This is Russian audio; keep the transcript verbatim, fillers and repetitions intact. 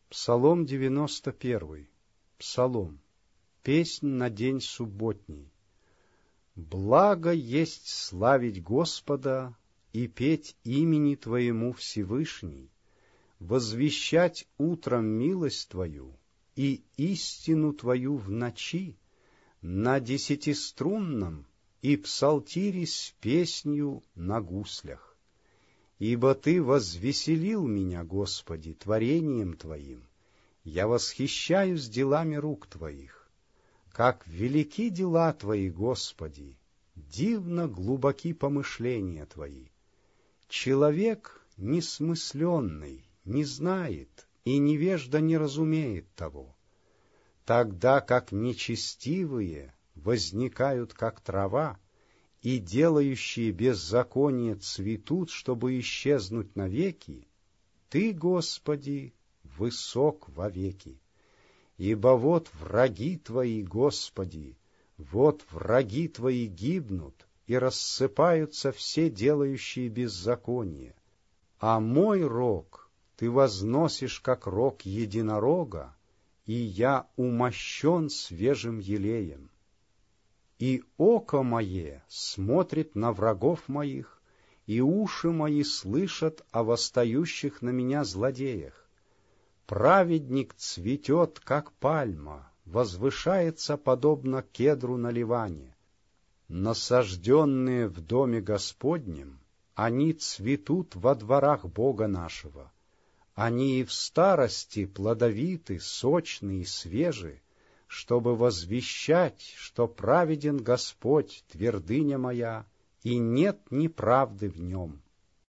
Псалом девяносто первый. Псалом. Песнь на день субботний. Благо есть славить Господа и петь имени Твоему Всевышний, возвещать утром милость Твою и истину Твою в ночи, на десятиструнном и псалтире с песнью на гуслях. Ибо Ты возвеселил меня, Господи, творением Твоим, я восхищаюсь делами рук Твоих. Как велики дела Твои, Господи, дивно глубоки помышления Твои. Человек несмысленный не знает, и невежда не разумеет того. Тогда как нечестивые возникают, как трава, и делающие беззаконие цветут, чтобы исчезнуть навеки, Ты, Господи, высок вовеки. Ибо вот враги Твои, Господи, вот враги Твои гибнут, и рассыпаются все делающие беззаконие. А мой рог Ты возносишь, как рог единорога, и я умощен свежим елеем. И око мое смотрит на врагов моих, и уши мои слышат о восстающих на меня злодеях. Праведник цветет, как пальма, возвышается, подобно кедру на Ливане. Насажденные в доме Господнем, они цветут во дворах Бога нашего. Они и в старости плодовиты, сочны и свежи, чтобы возвещать, что праведен Господь, твердыня моя, и нет неправды в нем.